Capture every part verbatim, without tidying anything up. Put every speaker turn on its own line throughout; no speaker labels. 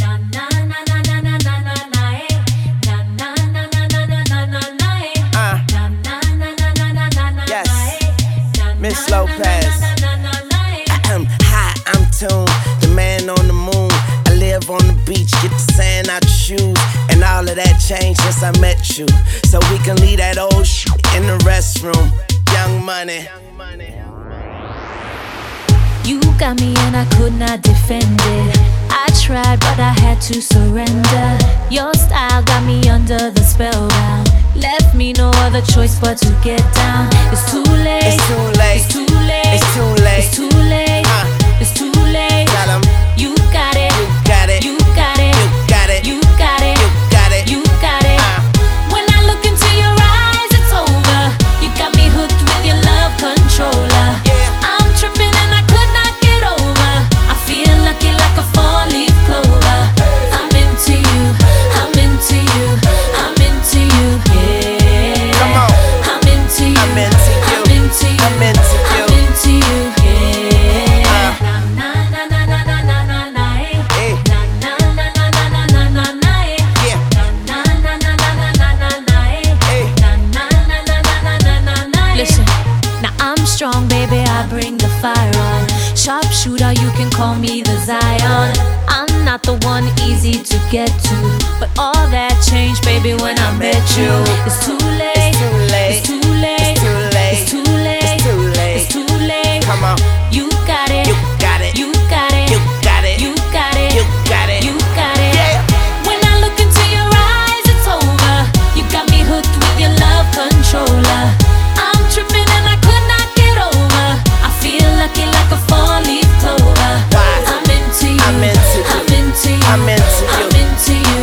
Miss Lopez. I'm high, I'm tuned, the man on the moon. I live on the beach, get the sand out your shoes. And all of that changed since I met you. So we can leave that old shit in the restroom. Young Money.
You got me and I could not defend it. I tried but I had to surrender. Your style got me under the spellbound. Left me no other choice but to get down. It's too late.
It's too late.
It's too late.
It's too late.
It's too late.
Uh,
it's too late.
Tell 'em.
You got it.
You got it.
You got it.
You got it.
You got it.
You got it.
You got it.
Uh.
When I look into your eyes, it's over. You got me hooked with your love controller.
Yeah.
I'm tripping and I could not get over. I feel lucky like a four-leaf clover. I'm into you. I'm into you. I'm into you. Yeah.
Come on.
I'm into you.
I'm into you.
I'm into you.
I'm into you.
I'm into you. Yeah.
Uh.
Na na na na na na na na.
Hey.
Na na na na na na na na na.
Yeah.
Na na na na na na na na.
Hey.
Na na na na na na na na. Listen, now I'm strong, baby. I bring the fire on. Sharpshooter, you can call me the Zion. I'm not the one easy to get to, but all that changed, baby, when I met you. It's too late.
It's too late.
It's too late.
It's too late.
It's too late.
It's too late.
It's too late.
Come on.
You got it.
You got it.
You got it.
You got it.
You got it.
You got it.
You got it.
Yeah.
When I look into your eyes, it's over. You got me hooked with your love controller. I'm tripping and I could not get over. I feel lucky like a four-leaf clover.
Why?
I'm into you.
I'm into you.
I'm into you.
I'm into you.
I'm into you.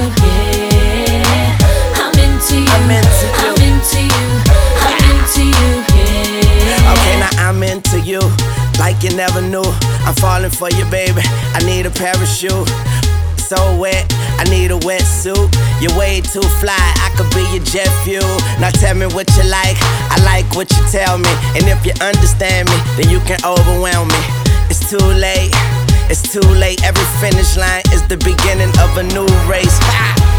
Yeah. I'm into you.
I'm into you.
I'm into you. I'm into you. Yeah.
Okay, now I'm into you, like you never knew. I'm falling for you, baby. I need a parachute. So wet, I need a wetsuit. You're way too fly, I could be your jet fuel. Now tell me what you like, I like what you tell me. And if you understand me, then you can overwhelm me. It's too late, it's too late. Every finish line is the beginning of a new race. Ha!